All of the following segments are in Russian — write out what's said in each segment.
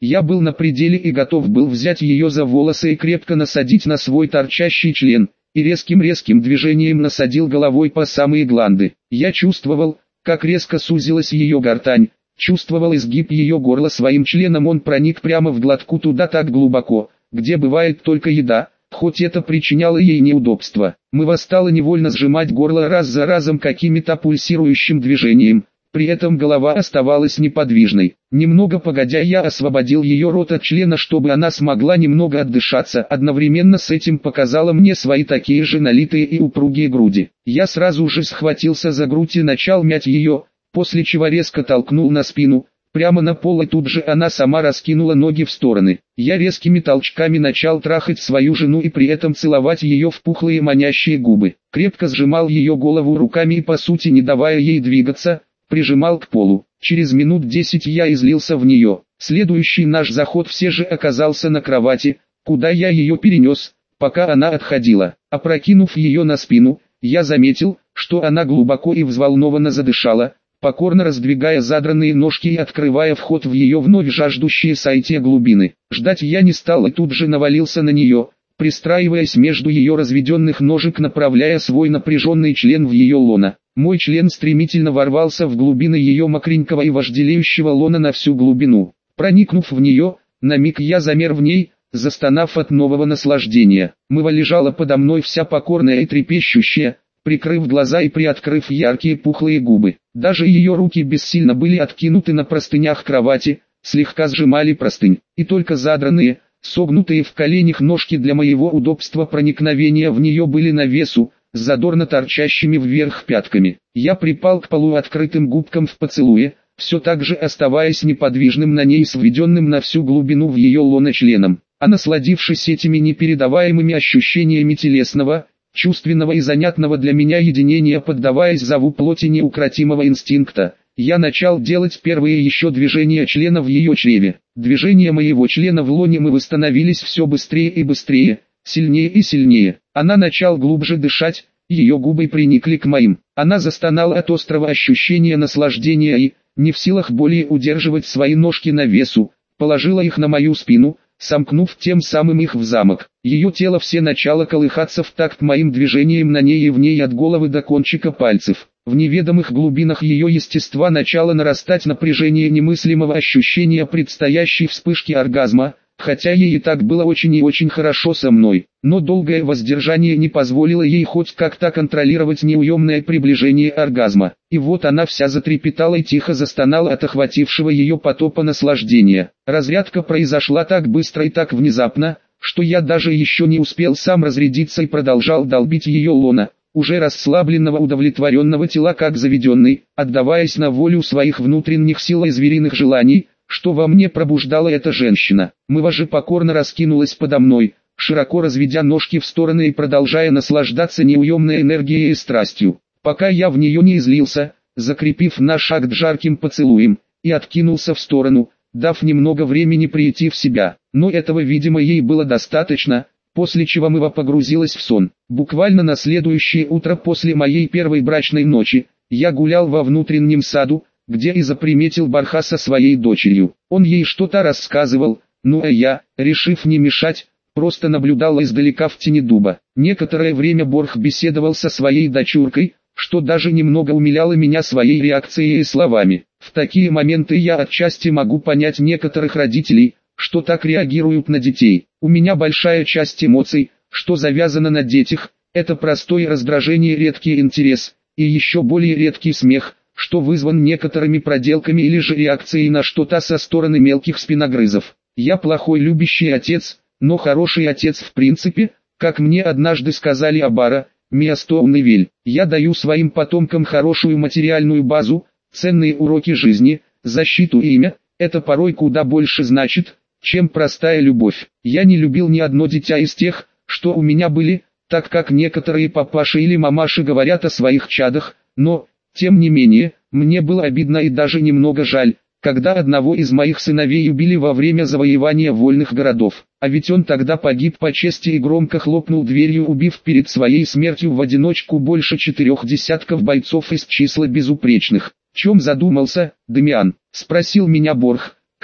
Я был на пределе и готов был взять ее за волосы и крепко насадить на свой торчащий член, и резким движением насадил головой по самые гланды. Я чувствовал, как резко сузилась ее гортань, чувствовал изгиб ее горла, своим членом он проник прямо в глотку туда так глубоко, где бывает только еда, хоть это причиняло ей неудобства. Мыва стала невольно сжимать горло раз за разом каким-то пульсирующим движением, при этом голова оставалась неподвижной. Немного погодя я освободил ее рот от члена, чтобы она смогла немного отдышаться, одновременно с этим показала мне свои такие же налитые и упругие груди. Я сразу же схватился за грудь и начал мять ее, после чего резко толкнул на спину, прямо на пол, и тут же она сама раскинула ноги в стороны. Я резкими толчками начал трахать свою жену и при этом целовать ее в пухлые манящие губы. Крепко сжимал ее голову руками и по сути не давая ей двигаться, прижимал к полу. Через минут 10 я излился в нее. Следующий наш заход все же оказался на кровати, куда я ее перенес, пока она отходила. Опрокинув ее на спину, я заметил, что она глубоко и взволнованно задышала, покорно раздвигая задранные ножки и открывая вход в ее вновь жаждущие сойти глубины. Ждать я не стал и тут же навалился на нее, пристраиваясь между ее разведенных ножек, направляя свой напряженный член в ее лоно. Мой член стремительно ворвался в глубины ее мокренького и вожделеющего лона на всю глубину. Проникнув в нее, на миг я замер в ней, застонав от нового наслаждения. Мыва лежала подо мной вся покорная и трепещущая, прикрыв глаза и приоткрыв яркие пухлые губы. Даже ее руки бессильно были откинуты на простынях кровати, слегка сжимали простынь, и только задранные, согнутые в коленях ножки для моего удобства проникновения в нее были на весу, с задорно торчащими вверх пятками. Я припал к полуоткрытым губкам в поцелуе, все так же оставаясь неподвижным на ней с введенным на всю глубину в ее лоно членом. А насладившись этими непередаваемыми ощущениями телесного, чувственного и занятного для меня единения, поддаваясь зову плоти неукротимого инстинкта, я начал делать первые еще движения члена в ее чреве. Движения моего члена в лоне мы восстановились все быстрее и быстрее, сильнее и сильнее. Она начала глубже дышать, ее губы приникли к моим. Она застонала от острого ощущения наслаждения и, не в силах более удерживать свои ножки на весу, положила их на мою спину, сомкнув тем самым их в замок. Ее тело все начало колыхаться в такт моим движениям на ней и в ней от головы до кончика пальцев. В неведомых глубинах ее естества начало нарастать напряжение немыслимого ощущения предстоящей вспышки оргазма, хотя ей и так было очень и очень хорошо со мной, но долгое воздержание не позволило ей хоть как-то контролировать неуемное приближение оргазма. И вот она вся затрепетала и тихо застонала от охватившего ее потопа наслаждения. Разрядка произошла так быстро и так внезапно, что я даже еще не успел сам разрядиться и продолжал долбить ее лона, уже расслабленного удовлетворенного тела как заведенный, отдаваясь на волю своих внутренних сил и звериных желаний, что во мне пробуждала эта женщина. Мыва же покорно раскинулась подо мной, широко разведя ножки в стороны и продолжая наслаждаться неуемной энергией и страстью, пока я в нее не излился, закрепив наш акт жарким поцелуем, и откинулся в сторону, дав немного времени прийти в себя. Но этого, видимо, ей было достаточно, после чего Мыва погрузилась в сон. Буквально на следующее утро после моей первой брачной ночи, я гулял во внутреннем саду, где и заприметил Борха со своей дочерью. Он ей что-то рассказывал, ну а я, решив не мешать, просто наблюдал издалека в тени дуба. Некоторое время Борх беседовал со своей дочуркой, что даже немного умиляло меня своей реакцией и словами. В такие моменты я отчасти могу понять некоторых родителей, что так реагируют на детей. У меня большая часть эмоций, что завязано на детях, это простое раздражение, редкий интерес, и еще более редкий смех, что вызван некоторыми проделками или же реакцией на что-то со стороны мелких спиногрызов. Я плохой любящий отец, но хороший отец в принципе, как мне однажды сказали Абара, Миастоуневель. Я даю своим потомкам хорошую материальную базу, ценные уроки жизни, защиту и имя, это порой куда больше значит, чем простая любовь. Я не любил ни одно дитя из тех, что у меня были, так как некоторые папаши или мамаши говорят о своих чадах, но, тем не менее, мне было обидно и даже немного жаль, когда одного из моих сыновей убили во время завоевания вольных городов. А ведь он тогда погиб по чести и громко хлопнул дверью, убив перед своей смертью в одиночку больше 4 десятков бойцов из числа безупречных. «Чем задумался, Дамиан?» — спросил меня Борх,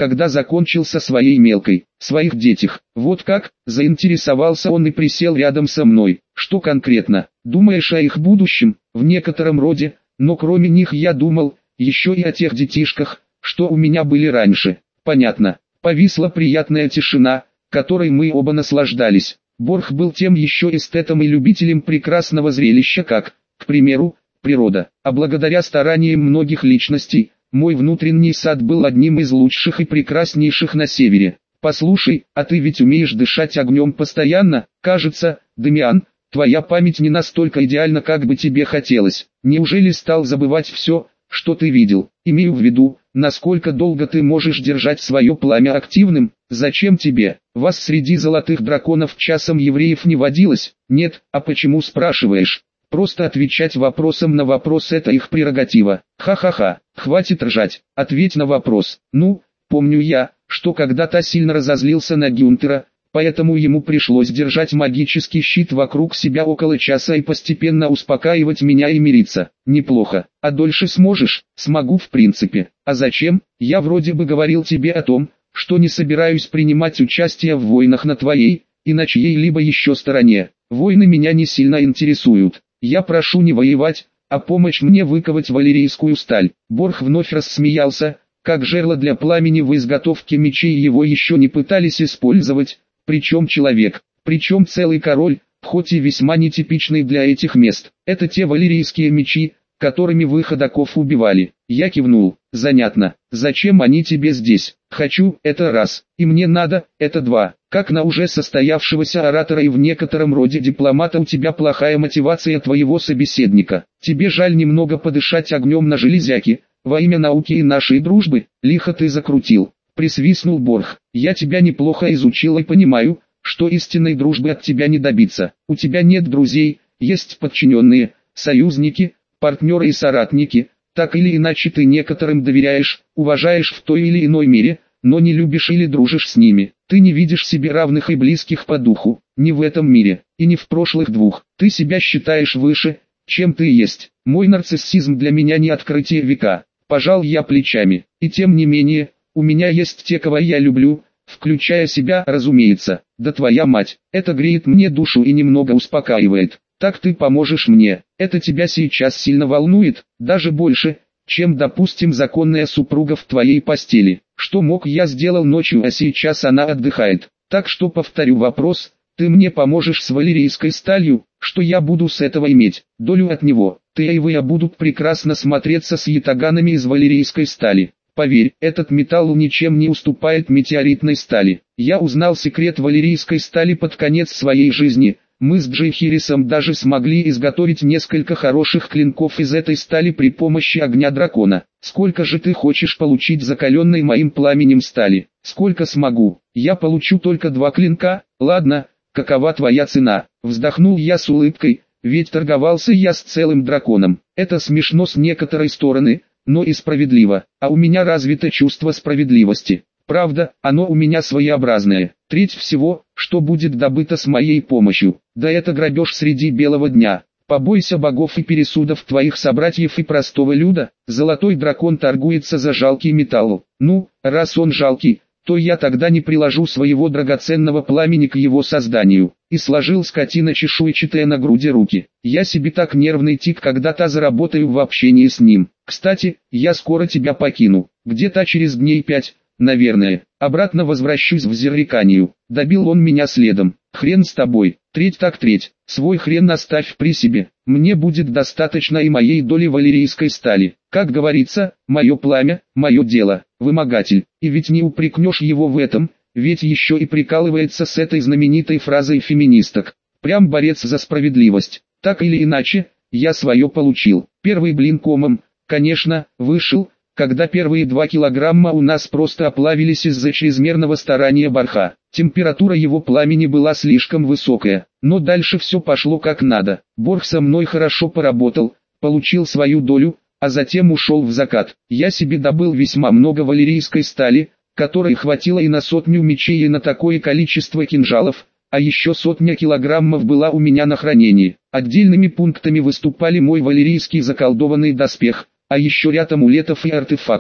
когда закончил со своей мелкой, своих детях. Вот как, заинтересовался он и присел рядом со мной. Что конкретно? Думаешь о их будущем? В некотором роде, но кроме них я думал, еще и о тех детишках, что у меня были раньше. Понятно. Повисла приятная тишина, которой мы оба наслаждались. Борх был тем еще эстетом и любителем прекрасного зрелища, как, к примеру, природа. А благодаря стараниям многих личностей, мой внутренний сад был одним из лучших и прекраснейших на севере. Послушай, а ты ведь умеешь дышать огнем постоянно? Кажется, Дамиан, твоя память не настолько идеальна, как бы тебе хотелось. Неужели стал забывать все, что ты видел? Имею в виду, насколько долго ты можешь держать свое пламя активным? Зачем тебе? Вас среди золотых драконов часом евреев не водилось? Нет, а почему спрашиваешь? Просто отвечать вопросом на вопрос — это их прерогатива. Ха-ха-ха, хватит ржать, ответь на вопрос. Ну, помню я, что когда-то сильно разозлился на Гюнтера, поэтому ему пришлось держать магический щит вокруг себя около часа и постепенно успокаивать меня и мириться. Неплохо. А дольше сможешь? Смогу в принципе. А зачем? Я вроде бы говорил тебе о том, что не собираюсь принимать участие в войнах на твоей, и на чьей-либо еще стороне. Войны меня не сильно интересуют. Я прошу не воевать, а помочь мне выковать валерийскую сталь. Борх вновь рассмеялся, как жерло для пламени в изготовке мечей его еще не пытались использовать, причем человек, причем целый король, хоть и весьма нетипичный для этих мест. Это те валерийские мечи, которыми вы ходоков убивали. Я кивнул. Занятно. Зачем они тебе здесь? Хочу, это раз. И мне надо, это два. Как на уже состоявшегося оратора и в некотором роде дипломата у тебя плохая мотивация твоего собеседника. Тебе жаль немного подышать огнем на железяке, во имя науки и нашей дружбы. Лихо ты закрутил. Присвистнул Борх. Я тебя неплохо изучил и понимаю, что истинной дружбы от тебя не добиться. У тебя нет друзей, есть подчиненные, союзники, партнеры и соратники. Так или иначе ты некоторым доверяешь, уважаешь в той или иной мере, но не любишь или дружишь с ними. Ты не видишь себе равных и близких по духу, ни в этом мире, и не в прошлых двух. Ты себя считаешь выше, чем ты есть. Мой нарциссизм для меня не открытие века. Пожал я плечами. И тем не менее, у меня есть те, кого я люблю, включая себя, разумеется. Да твоя мать, это греет мне душу и немного успокаивает. Так ты поможешь мне. Это тебя сейчас сильно волнует, даже больше, чем, допустим, законная супруга в твоей постели. Что мог я сделал ночью, а сейчас она отдыхает. Так что повторю вопрос, ты мне поможешь с валерийской сталью, что я буду с этого иметь? Долю от него. Ты и вы будут прекрасно смотреться с ятаганами из валерийской стали. Поверь, этот металл ничем не уступает метеоритной стали. Я узнал секрет валерийской стали под конец своей жизни. Мы с Джейхирисом даже смогли изготовить несколько хороших клинков из этой стали при помощи огня дракона. Сколько же ты хочешь получить закаленной моим пламенем стали? Сколько смогу? Я получу только 2 клинка. Ладно, какова твоя цена? Вздохнул я с улыбкой, ведь торговался я с целым драконом. Это смешно с некоторой стороны, но и справедливо. А у меня развито чувство справедливости. Правда, оно у меня своеобразное. Треть всего, что будет добыто с моей помощью. Да это грабеж среди белого дня. Побойся богов и пересудов твоих собратьев и простого люда. Золотой дракон торгуется за жалкий металл. Ну, раз он жалкий, то я тогда не приложу своего драгоценного пламени к его созданию. И сложил скотина чешуйчатая на груди руки. Я себе так нервный тик когда-то заработаю в общении с ним. Кстати, я скоро тебя покину. Где-то через дней 5. Наверное, обратно возвращусь в Зерриканию. Добил он меня следом. Хрен с тобой, треть так треть. Свой хрен оставь при себе. Мне будет достаточно и моей доли валерийской стали. Как говорится, мое пламя, мое дело. Вымогатель. И ведь не упрекнешь его в этом, ведь еще и прикалывается с этой знаменитой фразой феминисток. Прям борец за справедливость. Так или иначе, я свое получил. Первый блин комом, конечно, вышел, когда первые 2 килограмма у нас просто оплавились из-за чрезмерного старания Борха. Температура его пламени была слишком высокая, но дальше все пошло как надо. Борх со мной хорошо поработал, получил свою долю, а затем ушел в закат. Я себе добыл весьма много валерийской стали, которой хватило и на 100 мечей и на такое количество кинжалов, а еще 100 килограммов была у меня на хранении. Отдельными пунктами выступали мой валерийский заколдованный доспех, а еще ряд амулетов и артефактов.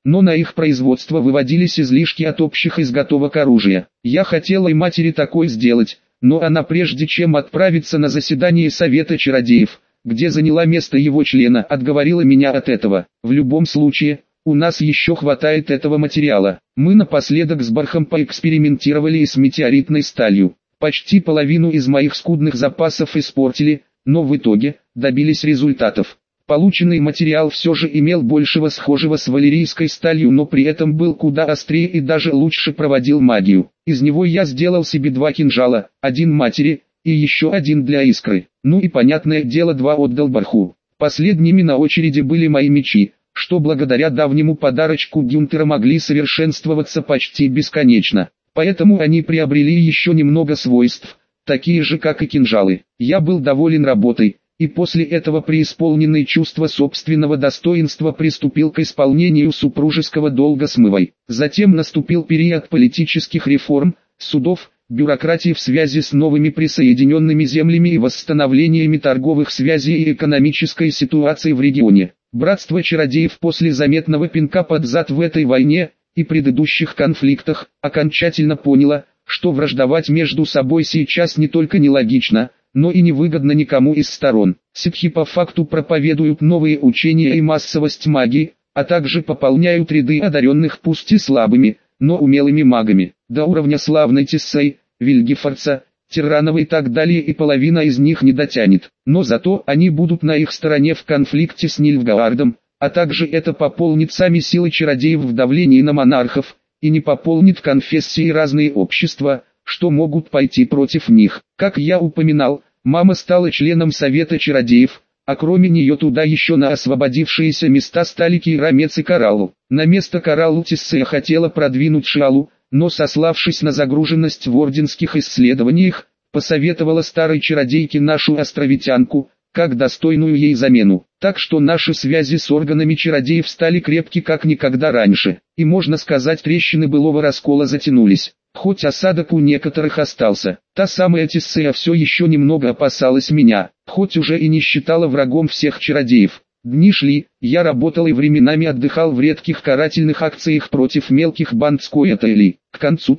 но на их производство выводились излишки от общих изготовок оружия. Я хотела и матери такое сделать, но она прежде чем отправиться на заседание Совета чародеев, где заняла место его члена, отговорила меня от этого. В любом случае, у нас еще хватает этого материала. Мы напоследок с Бархом поэкспериментировали и с метеоритной сталью. Почти половину из моих скудных запасов испортили, но в итоге добились результатов. Полученный материал все же имел большего схожего с валерийской сталью, но при этом был куда острее и даже лучше проводил магию. Из него я сделал себе 2 кинжала, один матери и еще один для искры. Ну и понятное дело 2 отдал Барху. Последними на очереди были мои мечи, что благодаря давнему подарочку Гюнтера могли совершенствоваться почти бесконечно. Поэтому они приобрели еще немного свойств, такие же как и кинжалы. Я был доволен работой, и после этого преисполненный чувства собственного достоинства приступил к исполнению супружеского долга с Мывой. Затем наступил период политических реформ, судов, бюрократии в связи с новыми присоединенными землями и восстановлениями торговых связей и экономической ситуации в регионе. Братство чародеев после заметного пинка под зад в этой войне и предыдущих конфликтах окончательно поняло, что враждовать между собой сейчас не только нелогично, но и невыгодно никому из сторон. Ситхи по факту проповедуют новые учения и массовость магии, а также пополняют ряды одаренных пусть и слабыми, но умелыми магами, до уровня славной Тессей, Вильгефорца, Тиранова и так далее, и половина из них не дотянет. Но зато они будут на их стороне в конфликте с Нильфгаардом, а также это пополнит сами силы чародеев в давлении на монархов, и не пополнит конфессии и разные общества, что могут пойти против них. Как я упоминал, мама стала членом Совета чародеев, а кроме нее туда еще на освободившиеся места стали Кейрамец и Кораллу. На место Кораллу Тессея хотела продвинуть Шиалу, но сославшись на загруженность в орденских исследованиях, посоветовала старой чародейке нашу островитянку, как достойную ей замену. Так что наши связи с органами чародеев стали крепки как никогда раньше, и можно сказать, трещины былого раскола затянулись. Хоть осадок у некоторых остался, та самая Тессея все еще немного опасалась меня, хоть уже и не считала врагом всех чародеев. Дни шли, я работал и временами отдыхал в редких карательных акциях против мелких банд Скоятайли. К концу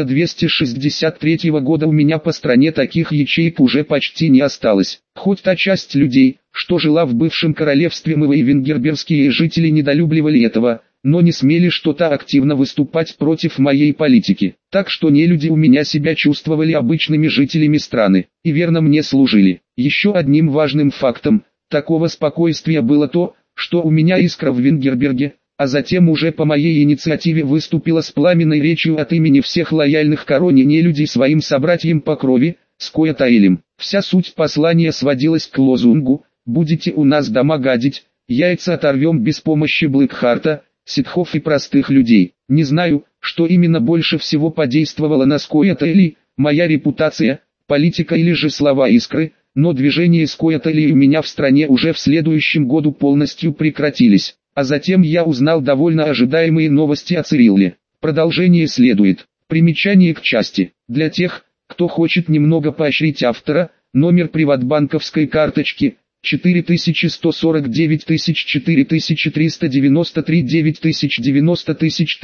1263 года у меня по стране таких ячеек уже почти не осталось. Хоть та часть людей, что жила в бывшем королевстве Мывы, и венгербергские жители недолюбливали этого, но не смели что-то активно выступать против моей политики. Так что нелюди у меня себя чувствовали обычными жителями страны, и верно мне служили. Еще одним важным фактом такого спокойствия было то, что у меня искра в Венгерберге, а затем уже по моей инициативе выступила с пламенной речью от имени всех лояльных короне нелюдей своим собратьям по крови, Скоятайлем. Вся суть послания сводилась к лозунгу: «Будете у нас дома гадить, яйца оторвем без помощи Блэкхарта, ситхов и простых людей». Не знаю, что именно больше всего подействовало на Скоятайли, моя репутация, политика или же слова искры, но движения Скоятайли у меня в стране уже в следующем году полностью прекратились. А затем я узнал довольно ожидаемые новости о Цирилле. Продолжение следует. Примечание к части. Для тех, кто хочет немного поощрить автора, номер приватбанковской карточки 4149 4393 9090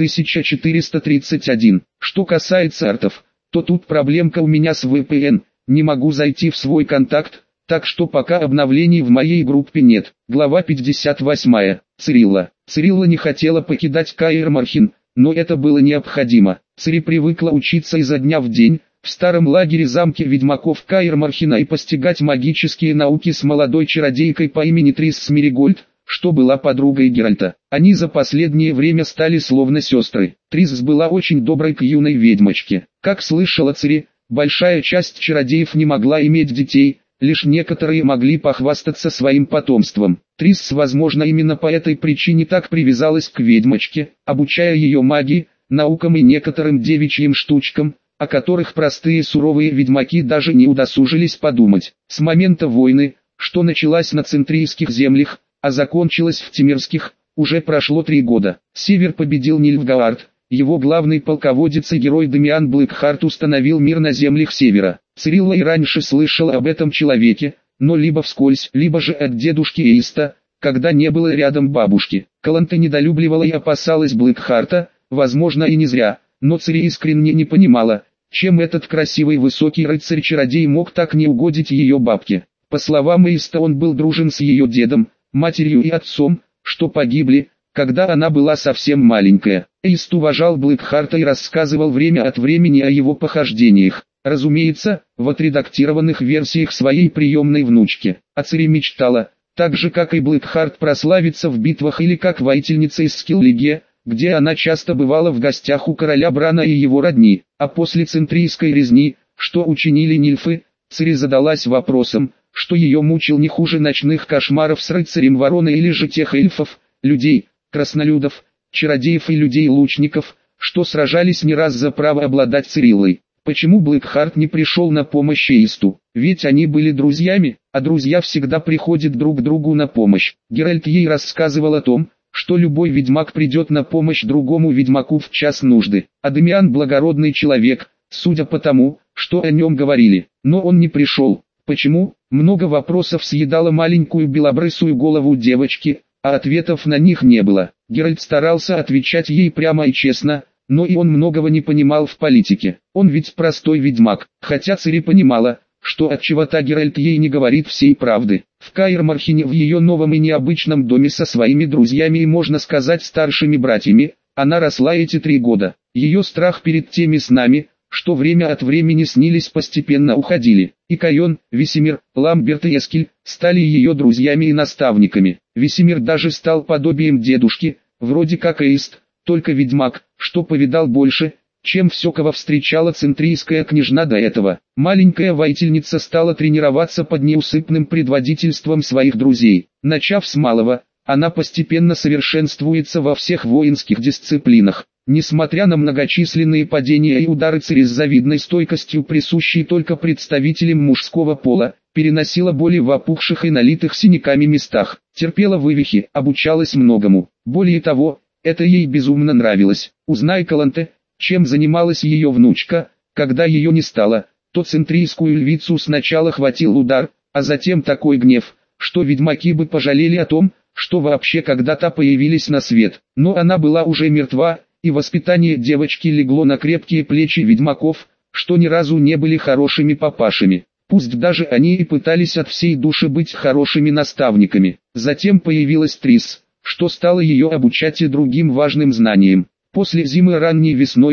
1431. Что касается артов, то тут проблемка у меня с VPN. Не могу зайти в свой контакт, так что пока обновлений в моей группе нет. Глава 58. Цирилла. Цирилла не хотела покидать Каэр-Мархин, но это было необходимо. Цири привыкла учиться изо дня в день, в старом лагере замке ведьмаков Каэр-Мархина и постигать магические науки с молодой чародейкой по имени Трис Смеригольд, что была подругой Геральта. Они за последнее время стали словно сестры. Трис была очень доброй к юной ведьмочке. Как слышала Цири, большая часть чародеев не могла иметь детей, лишь некоторые могли похвастаться своим потомством. Трис, возможно, именно по этой причине так привязалась к ведьмочке, обучая ее магии, наукам и некоторым девичьим штучкам, о которых простые суровые ведьмаки даже не удосужились подумать. С момента войны, что началась на центрийских землях, а закончилась в Темирских, уже прошло 3 года. Север победил Нильфгаард. Его главный полководец и герой Дамиан Блэкхарт установил мир на землях Севера. Цирилла и раньше слышала об этом человеке, но либо вскользь, либо же от дедушки Эйста, когда не было рядом бабушки. Каланте недолюбливала и опасалась Блэкхарта, возможно и не зря, но Цири искренне не понимала, чем этот красивый высокий рыцарь-чародей мог так не угодить ее бабке. По словам Эйста, он был дружен с ее дедом, матерью и отцом, что погибли, когда она была совсем маленькая. Эйст уважал Блэкхарта и рассказывал время от времени о его похождениях. Разумеется, в отредактированных версиях своей приемной внучки. А Цири мечтала, так же как и Блэкхарт, прославиться в битвах или как воительница из Скиллиге, где она часто бывала в гостях у короля Брана и его родни. А после центрийской резни, что учинили нильфы, Цири задалась вопросом, что ее мучил не хуже ночных кошмаров с рыцарем вороны или же тех эльфов, людей, краснолюдов, чародеев и людей-лучников, что сражались не раз за право обладать Цириллой. Почему Блэкхарт не пришел на помощь Эйсту? Ведь они были друзьями, а друзья всегда приходят друг другу на помощь. Геральт ей рассказывал о том, что любой ведьмак придет на помощь другому ведьмаку в час нужды. А Дамиан благородный человек, судя по тому, что о нем говорили. Но он не пришел. Почему? Много вопросов съедала маленькую белобрысую голову девочки, а ответов на них не было. Геральт старался отвечать ей прямо и честно, но и он многого не понимал в политике. Он ведь простой ведьмак, хотя Цири понимала, что от чего-то Геральт ей не говорит всей правды. В Каэр-Мархене, в ее новом и необычном доме со своими друзьями и, можно сказать, старшими братьями, она росла эти 3 года. Ее страх перед теми снами, что время от времени снились, постепенно уходили. И Кайон, Весемир, Ламберт и Эскель стали ее друзьями и наставниками. Весемир даже стал подобием дедушки, вроде как Эйст, только ведьмак, что повидал больше, чем все, кого встречала центрийская княжна до этого. Маленькая воительница стала тренироваться под неусыпным предводительством своих друзей. Начав с малого, она постепенно совершенствуется во всех воинских дисциплинах. Несмотря на многочисленные падения и удары, Цири с завидной стойкостью, присущей только представителям мужского пола, переносила боли в опухших и налитых синяками местах, терпела вывихи, обучалась многому. Более того, это ей безумно нравилось. Узнай, Каланте, чем занималась ее внучка, когда ее не стало, то центрийскую львицу сначала хватил удар, а затем такой гнев, что ведьмаки бы пожалели о том, что вообще когда-то появились на свет. Но она была уже мертва, и воспитание девочки легло на крепкие плечи ведьмаков, что ни разу не были хорошими папашами. Пусть даже они и пытались от всей души быть хорошими наставниками. Затем появилась Трис, что стало ее обучать и другим важным знаниям. После зимы ранней весной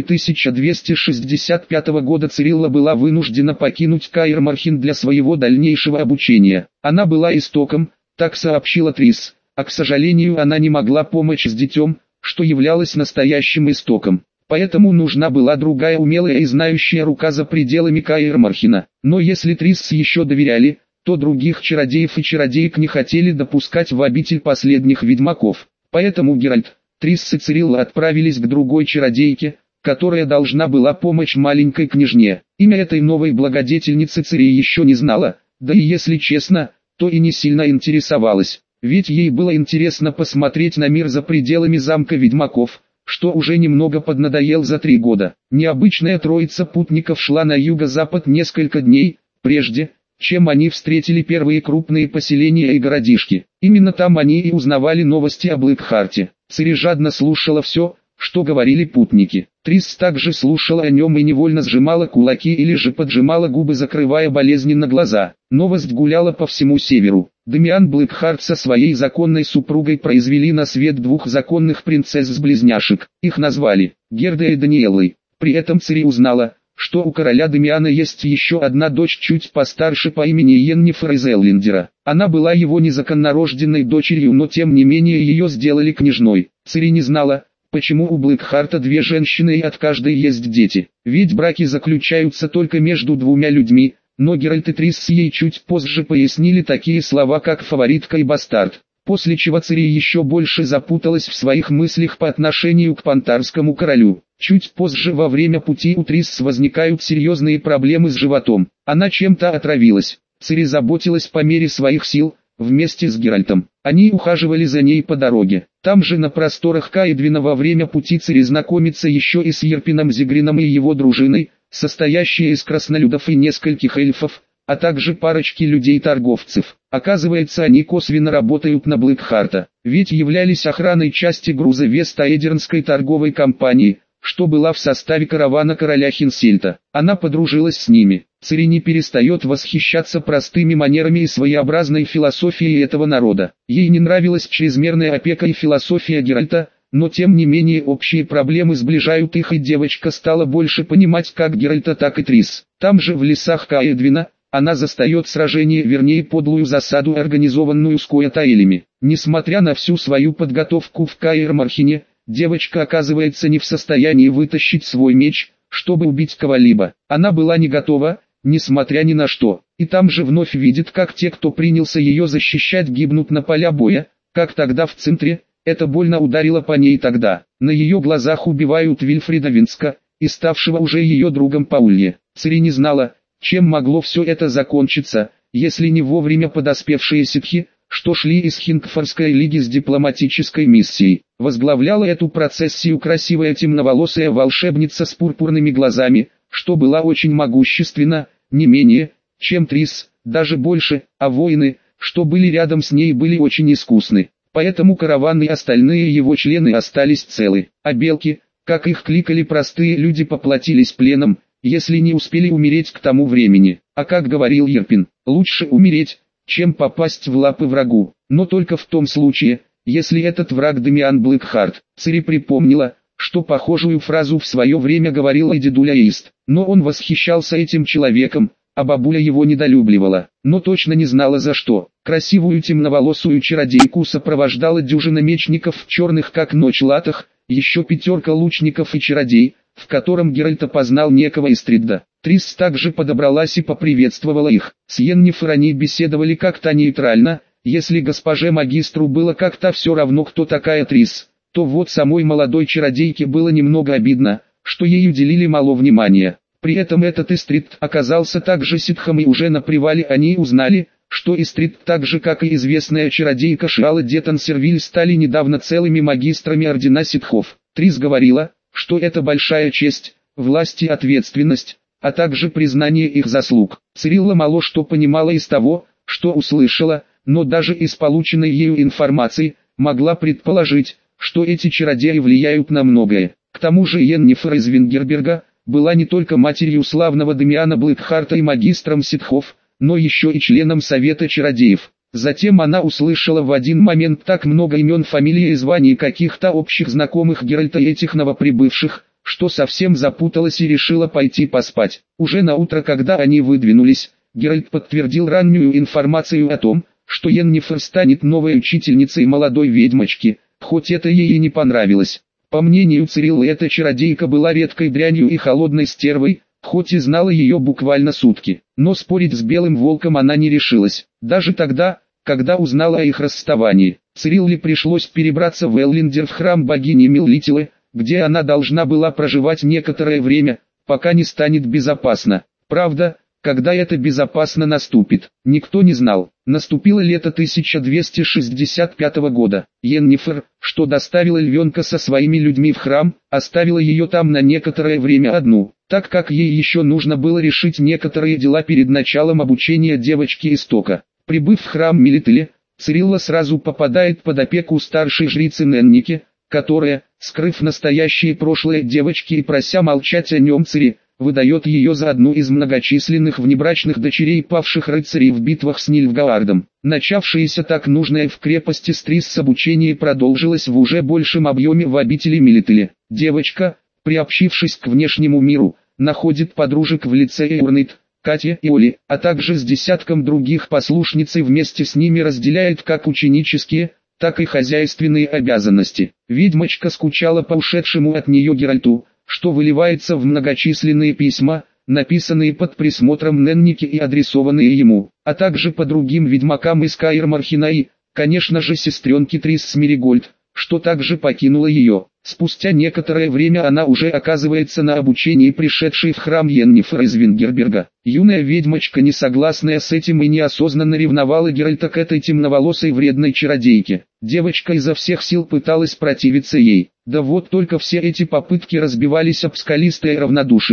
1265 года Цирилла была вынуждена покинуть Каэр-Мархен для своего дальнейшего обучения. Она была истоком, так сообщила Трис, а к сожалению она не могла помочь с детем, что являлось настоящим истоком. Поэтому нужна была другая умелая и знающая рука за пределами Каэр-Мархена. Но если Трис еще доверяли, то других чародеев и чародеек не хотели допускать в обитель последних ведьмаков. Поэтому Геральт, Трис и Цирилла отправились к другой чародейке, которая должна была помочь маленькой княжне. Имя этой новой благодетельницы Цири еще не знала, да и если честно, то и не сильно интересовалась. Ведь ей было интересно посмотреть на мир за пределами замка ведьмаков, что уже немного поднадоел за 3 года. Необычная троица путников шла на юго-запад несколько дней, прежде, чем они встретили первые крупные поселения и городишки. Именно там они и узнавали новости о Блэкхарте. Цири жадно слушала все, что говорили путники. Трис также слушала о нем и невольно сжимала кулаки или же поджимала губы, закрывая болезненно глаза. Новость гуляла по всему северу. Дамиан Блэкхарт со своей законной супругой произвели на свет 2 законных принцесс-близняшек. Их назвали Герда и Даниэллой. При этом Цири узнала, что у короля Дамиана есть еще одна дочь чуть постарше по имени Йеннифер из Эллендера. Она была его незаконнорожденной дочерью, но тем не менее ее сделали княжной. Цири не знала, почему у Блэкхарта 2 женщины и от каждой есть дети. Ведь браки заключаются только между 2 людьми, но Геральт и Трис ей чуть позже пояснили такие слова, как фаворитка и бастард. После чего Цири еще больше запуталась в своих мыслях по отношению к пантарскому королю. Чуть позже во время пути у Трис возникают серьезные проблемы с животом. Она чем-то отравилась. Цири заботилась по мере своих сил, вместе с Геральтом. Они ухаживали за ней по дороге. Там же на просторах Каэдвина во время пути Цири знакомится еще и с Ерпином Зигрином и его дружиной, состоящей из краснолюдов и нескольких эльфов, а также парочки людей-торговцев. Оказывается, они косвенно работают на Блэкхарта, ведь являлись охраной части груза Вест-Эдернской торговой компании, что была в составе каравана короля Хинсельта. Она подружилась с ними. Цири не перестает восхищаться простыми манерами и своеобразной философией этого народа. Ей не нравилась чрезмерная опека и философия Геральта, но тем не менее общие проблемы сближают их, и девочка стала больше понимать как Геральта, так и Трис. Там же в лесах Каэдвина она застает сражение, вернее подлую засаду, организованную скоятаэлями. Несмотря на всю свою подготовку в Каэр-Мархине, девочка оказывается не в состоянии вытащить свой меч, чтобы убить кого-либо. Она была не готова, несмотря ни на что. И там же вновь видит, как те, кто принялся ее защищать, гибнут на поля боя, как тогда в центре. Это больно ударило по ней тогда. На ее глазах убивают Вильфрида Винска, и ставшего уже ее другом Паулье. Цири не знала, чем могло все это закончиться, если не вовремя подоспевшие ситхи, что шли из Хингфорской лиги с дипломатической миссией. Возглавляла эту процессию красивая темноволосая волшебница с пурпурными глазами, что была очень могущественна, не менее, чем Трис, даже больше, а воины, что были рядом с ней, были очень искусны. Поэтому караван и остальные его члены остались целы, а белки, как их кликали простые люди, поплатились пленом, если не успели умереть к тому времени. А как говорил Ерпин, лучше умереть, чем попасть в лапы врагу, но только в том случае, если этот враг Дамиан Блэкхарт. Цири припомнила, что похожую фразу в свое время говорил и дедуля Ист, но он восхищался этим человеком, а бабуля его недолюбливала, но точно не знала за что. Красивую темноволосую чародейку сопровождала дюжина мечников в черных как ночь латах, еще 5 лучников и чародей, в котором Геральт опознал некого Истридда. Трис также подобралась и поприветствовала их. С Йеннифер они беседовали как-то нейтрально, если госпоже магистру было как-то все равно, кто такая Трис, то вот самой молодой чародейке было немного обидно, что ей уделили мало внимания. При этом этот Истрид оказался также ситхом, и уже на привале они узнали, что Истрид, так же как и известная чародейка Шиала Детан Сервиль, стали недавно целыми магистрами ордена ситхов. Трис говорила, что это большая честь, власть и ответственность, а также признание их заслуг. Цирилла мало что понимала из того, что услышала, но даже из полученной ею информации, могла предположить, что эти чародеи влияют на многое. К тому же Йеннифер из Вингерберга была не только матерью славного Дамиана Блэкхарта и магистром ситхов, но еще и членом Совета чародеев. Затем она услышала в один момент так много имен, фамилий и званий каких-то общих знакомых Геральта и этих новоприбывших, что совсем запуталась и решила пойти поспать. Уже на утро, когда они выдвинулись, Геральт подтвердил раннюю информацию о том, что Йеннифер станет новой учительницей молодой ведьмочки, хоть это ей и не понравилось. По мнению Цириллы, эта чародейка была редкой дрянью и холодной стервой, хоть и знала ее буквально сутки. Но спорить с Белым Волком она не решилась. Даже тогда, когда узнала о их расставании, Цирилле пришлось перебраться в Эллиндер, в храм богини Меллитилы, где она должна была проживать некоторое время, пока не станет безопасно. Правда, когда это безопасно наступит, никто не знал. Наступило лето 1265 года. Йеннифер, что доставила львенка со своими людьми в храм, оставила ее там на некоторое время одну, так как ей еще нужно было решить некоторые дела перед началом обучения девочки Истока. Прибыв в храм Меллитиле, Цирилла сразу попадает под опеку старшей жрицы Ненники, которая, скрыв настоящее прошлое девочки и прося молчать о нем Цири, выдает ее за одну из многочисленных внебрачных дочерей павших рыцарей в битвах с Нильфгаардом. Начавшееся так нужное в крепости Стрисс обучение продолжилось в уже большем объеме в обители Меллитиле. Девочка, приобщившись к внешнему миру, находит подружек в лице Эйрнит, Катя и Оли, а также с десятком других послушниц, и вместе с ними разделяет как ученические, так и хозяйственные обязанности. Ведьмочка скучала по ушедшему от нее Геральту, что выливается в многочисленные письма, написанные под присмотром Ненники и адресованные ему, а также по другим ведьмакам из Каэр-Мархина и, конечно же, сестренке Трис Смеригольд, что также покинула ее. Спустя некоторое время она уже оказывается на обучении пришедшей в храм Йеннифер из Вингерберга. Юная ведьмочка, не согласная с этим и неосознанно, ревновала Геральта к этой темноволосой вредной чародейке. Девочка изо всех сил пыталась противиться ей. Да вот только все эти попытки разбивались об скалистое равнодушие,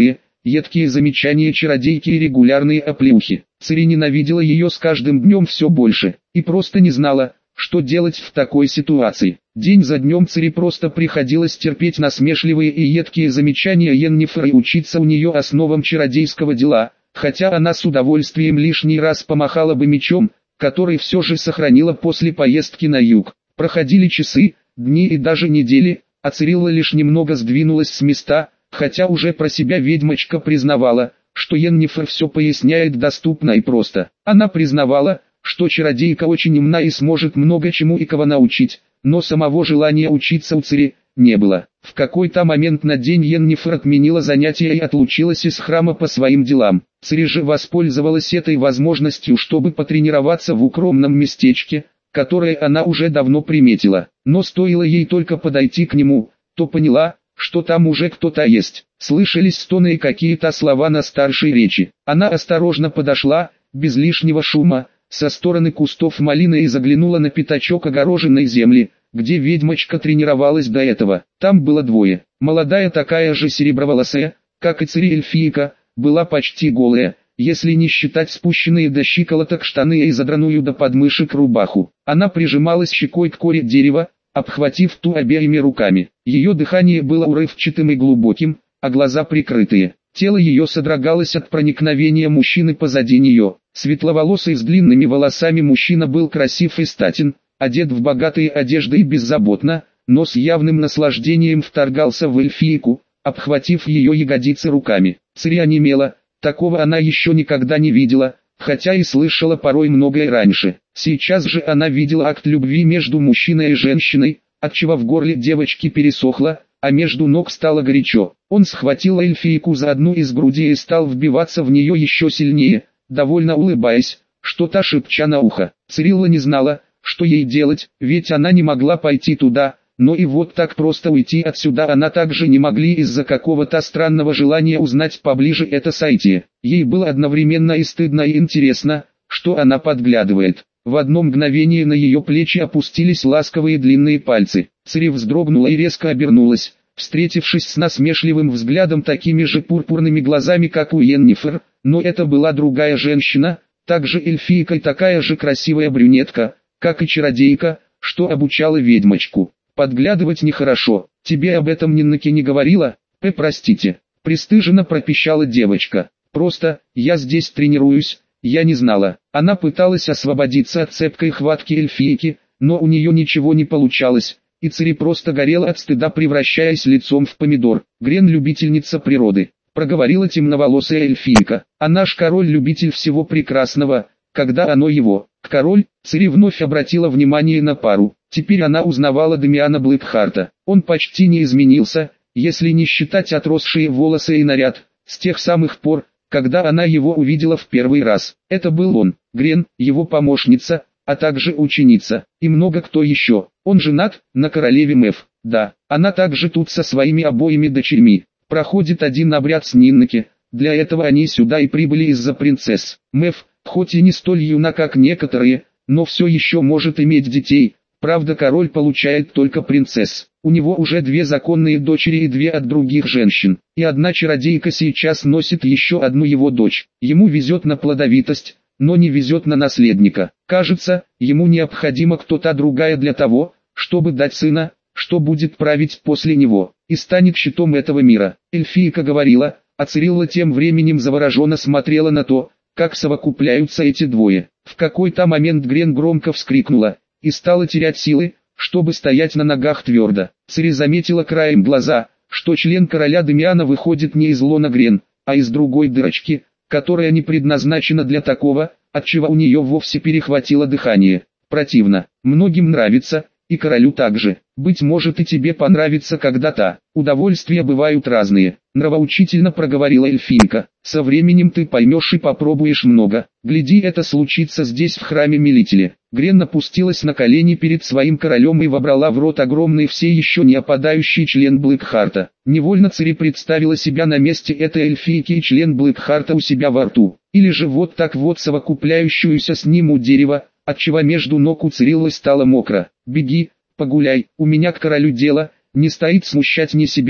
едкие замечания чародейки и регулярные оплеухи. Цири ненавидела ее с каждым днем все больше, и просто не знала, что делать в такой ситуации. День за днем Цири просто приходилось терпеть насмешливые и едкие замечания Йеннифер и учиться у нее основам чародейского дела, хотя она с удовольствием лишний раз помахала бы мечом, который все же сохранила после поездки на юг. Проходили часы, дни и даже недели, а Цирилла лишь немного сдвинулась с места, хотя уже про себя ведьмочка признавала, что Йеннифер все поясняет доступно и просто. Она признавала, что чародейка очень умна и сможет много чему и кого научить, но самого желания учиться у Цири не было. В какой-то момент на день Йеннифер отменила занятия и отлучилась из храма по своим делам. Цири же воспользовалась этой возможностью, чтобы потренироваться в укромном местечке, которое она уже давно приметила. Но стоило ей только подойти к нему, то поняла, что там уже кто-то есть. Слышались стоны и какие-то слова на старшей речи. Она осторожно подошла, без лишнего шума, со стороны кустов малины и заглянула на пятачок огороженной земли, где ведьмочка тренировалась до этого. Там было двое. Молодая такая же сереброволосая, как и Цири эльфийка, была почти голая, если не считать спущенные до щиколоток штаны и задранную до подмышек рубаху. Она прижималась щекой к коре дерева, обхватив ту обеими руками. Ее дыхание было урывчатым и глубоким, а глаза прикрытые. Тело ее содрогалось от проникновения мужчины позади нее. Светловолосый с длинными волосами мужчина был красив и статен, одет в богатые одежды и беззаботно, но с явным наслаждением вторгался в эльфийку, обхватив ее ягодицы руками. Цири онемела, такого она еще никогда не видела, хотя и слышала порой многое раньше. Сейчас же она видела акт любви между мужчиной и женщиной, отчего в горле девочки пересохло, а между ног стало горячо. Он схватил эльфийку за одну из грудей и стал вбиваться в нее еще сильнее, довольно улыбаясь, что-то шепча на ухо. Цирилла не знала, что ей делать, ведь она не могла пойти туда, но и вот так просто уйти отсюда она также не могли из-за какого-то странного желания узнать поближе это Сайтия. Ей было одновременно и стыдно и интересно, что она подглядывает. В одно мгновение на ее плечи опустились ласковые длинные пальцы. Цири вздрогнула и резко обернулась, встретившись с насмешливым взглядом такими же пурпурными глазами, как у Йеннифер, но это была другая женщина, также эльфийка и такая же красивая брюнетка, как и чародейка, что обучала ведьмочку. Подглядывать нехорошо, тебе об этом Ниннаки не говорила? Простите, пристыженно пропищала девочка. Просто, я здесь тренируюсь, я не знала. Она пыталась освободиться от цепкой хватки эльфийки, но у нее ничего не получалось, и Цири просто горела от стыда, превращаясь лицом в помидор. Грен любительница природы, проговорила темноволосая эльфийка. А наш король любитель всего прекрасного, когда оно его. Король, Цири вновь обратила внимание на пару. Теперь она узнавала Дамиана Блэкхарта. Он почти не изменился, если не считать отросшие волосы и наряд, с тех самых пор, когда она его увидела в первый раз. Это был он, Грен, его помощница, а также ученица, и много кто еще. Он женат на королеве Мэв. Да, она также тут со своими обоими дочерьми. Проходит один обряд с Ниннаки, для этого они сюда и прибыли из-за принцесс. Мэв, хоть и не столь юна как некоторые, но все еще может иметь детей. Правда, король получает только принцесс. У него уже 2 законные дочери и 2 от других женщин. И одна чародейка сейчас носит еще одну его дочь. Ему везет на плодовитость, но не везет на наследника. Кажется, ему необходима кто-то другая для того, чтобы дать сына, что будет править после него, и станет щитом этого мира. Эльфийка говорила, а Цирилла тем временем завороженно смотрела на то, как совокупляются эти двое. В какой-то момент Грен громко вскрикнула и стала терять силы, чтобы стоять на ногах твердо. Цири заметила краем глаза, что член короля Дамиана выходит не из лона Грен, а из другой дырочки, которая не предназначена для такого, отчего у нее вовсе перехватило дыхание. Противно, многим нравится, и королю также. Быть может, и тебе понравится когда-то. Удовольствия бывают разные, нравоучительно проговорила эльфийка. Со временем ты поймешь и попробуешь много. Гляди, это случится здесь в храме Мелителя. Грен опустилась на колени перед своим королем и вобрала в рот огромный все еще не опадающий член Блэкхарта. Невольно Цири представила себя на месте этой эльфийки и член Блэкхарта у себя во рту. Или же вот так вот совокупляющуюся с ним у дерева, отчего между ног у Цириллы стало мокро. Беги, погуляй, у меня к королю дело, не стоит смущать ни себя,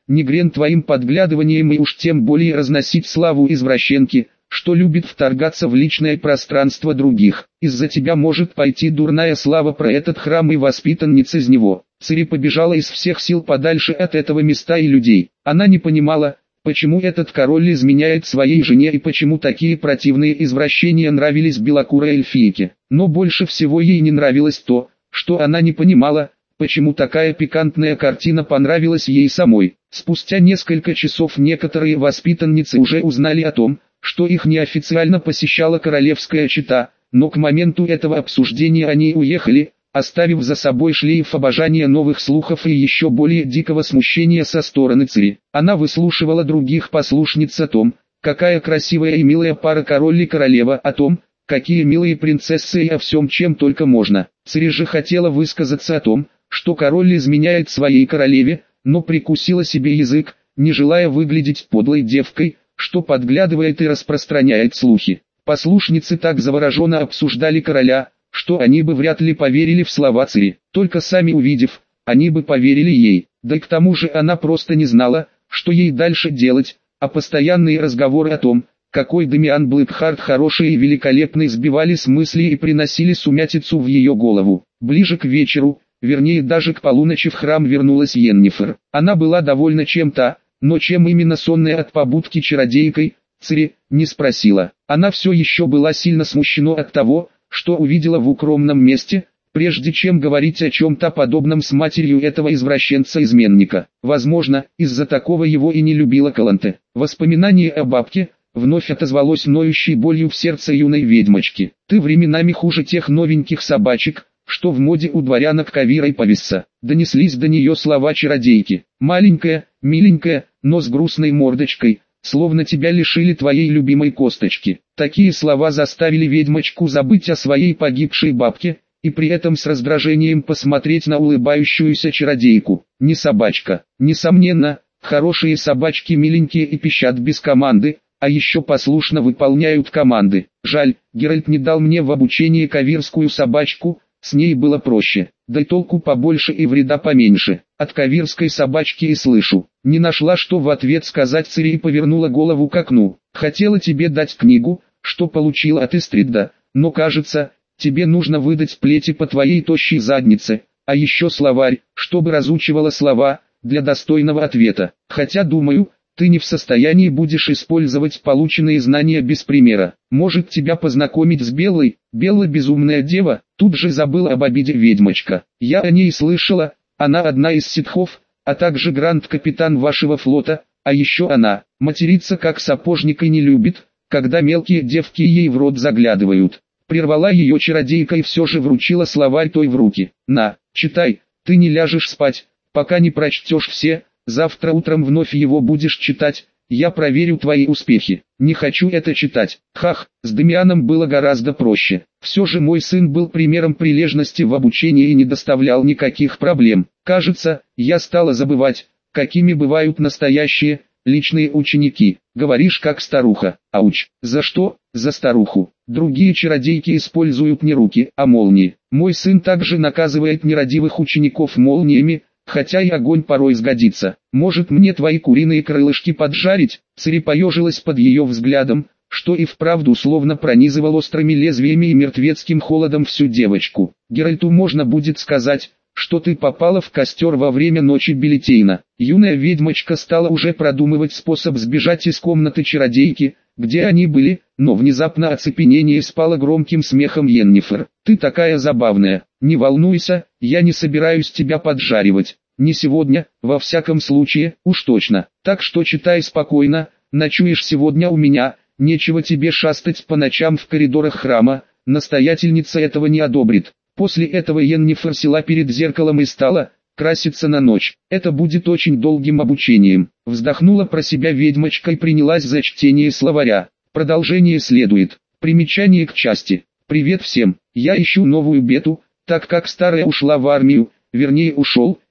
не грен твоим подглядыванием и уж тем более разносить славу извращенки, что любит вторгаться в личное пространство других. Из-за тебя может пойти дурная слава про этот храм и воспитанниц из него. Цири побежала из всех сил подальше от этого места и людей. Она не понимала, почему этот король изменяет своей жене и почему такие противные извращения нравились белокурой эльфийке. Но больше всего ей не нравилось то, что она не понимала, почему такая пикантная картина понравилась ей самой. Спустя несколько часов некоторые воспитанницы уже узнали о том, что их неофициально посещала королевская чета, но к моменту этого обсуждения они уехали, оставив за собой шлейф обожания новых слухов и еще более дикого смущения со стороны Цири. Она выслушивала других послушниц о том, какая красивая и милая пара король и королева, о том, какие милые принцессы и о всем чем только можно. Цири же хотела высказаться о том, что король изменяет своей королеве, но прикусила себе язык, не желая выглядеть подлой девкой, что подглядывает и распространяет слухи. Послушницы так завороженно обсуждали короля, что они бы вряд ли поверили в слова Цири. Только сами увидев, они бы поверили ей. Да и к тому же она просто не знала, что ей дальше делать, а постоянные разговоры о том, какой Дамиан Блэкхарт хороший и великолепный, сбивали с мысли и приносили сумятицу в ее голову. Ближе к вечеру, вернее даже к полуночи, в храм вернулась Йеннифер. Она была довольна чем-то, но чем именно, сонная от побудки чародейкой, Цири не спросила. Она все еще была сильно смущена от того, что увидела в укромном месте, прежде чем говорить о чем-то подобном с матерью этого извращенца-изменника. Возможно, из-за такого его и не любила Каланте. Воспоминание о бабке вновь отозвалось ноющей болью в сердце юной ведьмочки. «Ты временами хуже тех новеньких собачек, что в моде у дворянок Кавира и Пависса». Донеслись до нее слова чародейки. «Маленькая, миленькая, но с грустной мордочкой, словно тебя лишили твоей любимой косточки». Такие слова заставили ведьмочку забыть о своей погибшей бабке, и при этом с раздражением посмотреть на улыбающуюся чародейку. Не собачка. Несомненно, хорошие собачки миленькие и пищат без команды, а еще послушно выполняют команды. Жаль, Геральт не дал мне в обучении кавирскую собачку, с ней было проще. Да и толку побольше и вреда поменьше. От кавирской собачки и слышу. Не нашла, что в ответ сказать Цири, и повернула голову к окну. Хотела тебе дать книгу, что получила от Истрида, но кажется, тебе нужно выдать плети по твоей тощей заднице, а еще словарь, чтобы разучивала слова, для достойного ответа. Хотя думаю, ты не в состоянии будешь использовать полученные знания без примера. Может тебя познакомить с Белой? Белла безумная дева. Тут же забыла об обиде ведьмочка. Я о ней слышала, она одна из ситхов, а также гранд-капитан вашего флота, а еще она, матерится как сапожник и не любит, когда мелкие девки ей в рот заглядывают. Прервала ее чародейка и все же вручила словарь той в руки. На, читай, ты не ляжешь спать, пока не прочтешь все. Завтра утром вновь его будешь читать, я проверю твои успехи. Не хочу это читать. Хах, с Дамианом было гораздо проще. Все же мой сын был примером прилежности в обучении и не доставлял никаких проблем. Кажется, я стала забывать, какими бывают настоящие, личные ученики. Говоришь как старуха. Ауч, за что? За старуху. Другие чародейки используют не руки, а молнии. Мой сын также наказывает нерадивых учеников молниями, хотя и огонь порой сгодится. Может мне твои куриные крылышки поджарить? Цири поежилась под ее взглядом, что и вправду словно пронизывал острыми лезвиями и мертвецким холодом всю девочку. Геральту можно будет сказать, что ты попала в костер во время ночи Белетейна. Юная ведьмочка стала уже продумывать способ сбежать из комнаты чародейки, где они были, но внезапно оцепенение спало громким смехом Йеннифер. «Ты такая забавная, не волнуйся, я не собираюсь тебя поджаривать. Не сегодня, во всяком случае, уж точно. Так что читай спокойно, ночуешь сегодня у меня, нечего тебе шастать по ночам в коридорах храма, настоятельница этого не одобрит». После этого Йеннифер села перед зеркалом и стала краситься на ночь. Это будет очень долгим обучением. Вздохнула про себя ведьмочка и принялась за чтение словаря. Продолжение следует. Примечание к части. Привет всем. Я ищу новую бету, так как старая ушла в армию, вернее ушел.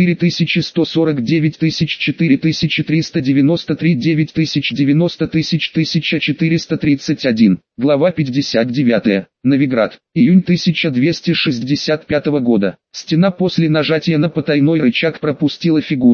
4149 4393 9090 1431. Глава 59. Новиград. Июнь 1265 года. Стена после нажатия на потайной рычаг пропустила фигуру,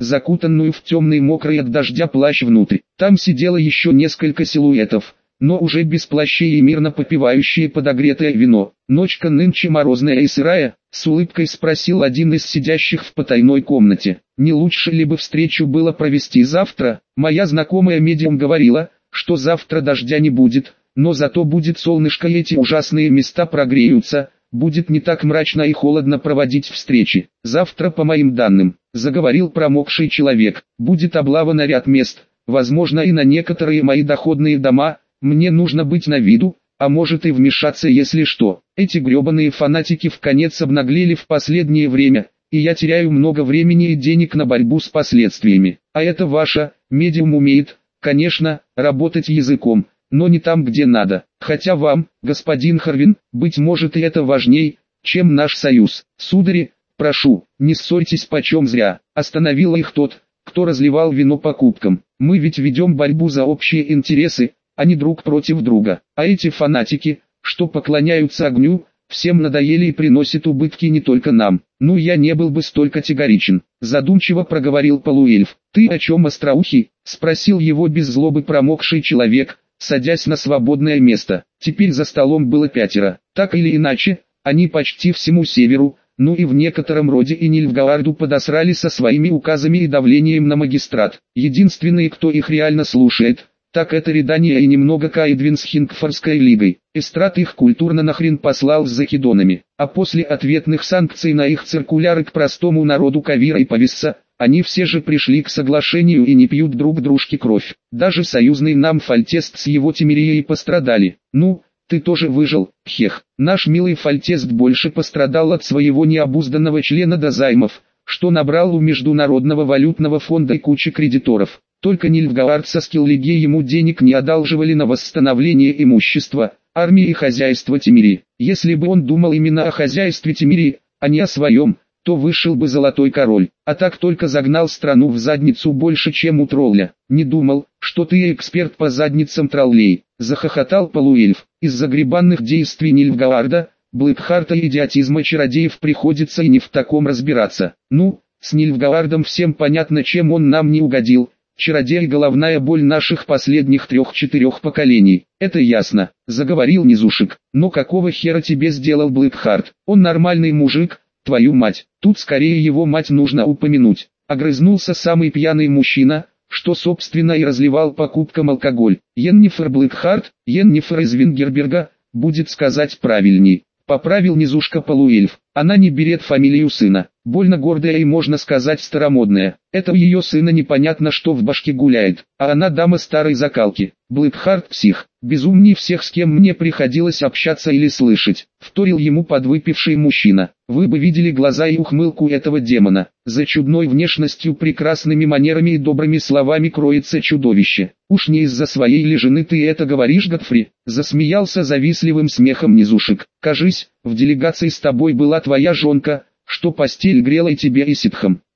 закутанную в темный мокрый от дождя плащ внутрь. Там сидело еще несколько силуэтов, но уже без плащей и мирно попивающие подогретое вино. «Ночка нынче морозная и сырая?» — с улыбкой спросил один из сидящих в потайной комнате. «Не лучше ли бы встречу было провести завтра? Моя знакомая медиум говорила, что завтра дождя не будет, но зато будет солнышко и эти ужасные места прогреются, будет не так мрачно и холодно проводить встречи. Завтра, по моим данным, заговорил промокший человек, будет облава на ряд мест, возможно и на некоторые мои доходные дома, мне нужно быть на виду, а может и вмешаться если что. Эти гребаные фанатики вконец обнаглели в последнее время, и я теряю много времени и денег на борьбу с последствиями. А это ваша, медиум умеет, конечно, работать языком, но не там где надо. Хотя вам, господин Харвин, быть может и это важней, чем наш союз. Судари, прошу, не ссорьтесь почем зря. Остановил их тот, кто разливал вино по кубкам. Мы ведь ведем борьбу за общие интересы, а не друг против друга. А эти фанатики, что поклоняются огню, всем надоели и приносят убытки не только нам. Ну я не был бы столь категоричен. Задумчиво проговорил полуэльф. Ты о чем, остроухий? Спросил его без злобы промокший человек, садясь на свободное место. Теперь за столом было 5. Так или иначе, они почти всему северу, ну и в некотором роде и Нильфгаарду подосрали со своими указами и давлением на магистрат. Единственные, кто их реально слушает, так это Редания и немного Каэдвин с Хингфорской лигой. Эстрат их культурно нахрен послал с закидонами, а после ответных санкций на их циркуляры к простому народу Кавира и Повисса, они все же пришли к соглашению и не пьют друг дружке кровь. Даже союзный нам Фальтест с его Тимирией пострадали. Ну, ты тоже выжил, хех. Наш милый Фальтест больше пострадал от своего необузданного члена до займов, что набрал у Международного валютного фонда и кучи кредиторов. Только Нильфгаард со Скиллиги ему денег не одалживали на восстановление имущества, армии и хозяйства Тимирии. Если бы он думал именно о хозяйстве Тимирии, а не о своем, то вышел бы золотой король, а так только загнал страну в задницу больше, чем у тролля. Не думал, что ты эксперт по задницам троллей, захохотал полуэльф. Из-за гребанных действий Нильфгаарда, Блэкхарта и идиотизма чародеев приходится и не в таком разбираться. Ну, с Нильфгаардом всем понятно, чем он нам не угодил. Чародей — головная боль наших последних 3-4 поколений. Это ясно, заговорил Низушек. Но какого хера тебе сделал Блэкхарт? Он нормальный мужик, твою мать. Тут скорее его мать нужно упомянуть. Огрызнулся самый пьяный мужчина, что собственно и разливал по кубкам алкоголь. Йеннифер Блэкхарт, Йеннифер из Вингерберга, будет сказать правильней. Поправил Низушка полуэльф. Она не берет фамилию сына. Больно гордая и, можно сказать, старомодная. Это у ее сына непонятно что в башке гуляет, а она дама старой закалки. Блэкхарт псих, безумней всех, с кем мне приходилось общаться или слышать. Вторил ему подвыпивший мужчина. Вы бы видели глаза и ухмылку этого демона. За чудной внешностью, прекрасными манерами и добрыми словами кроется чудовище. Уж не из-за своей ли жены ты это говоришь, Годфри? Засмеялся завистливым смехом Низушек. Кажись, в делегации с тобой была твоя жонка, что постель грела и тебе и ситхам.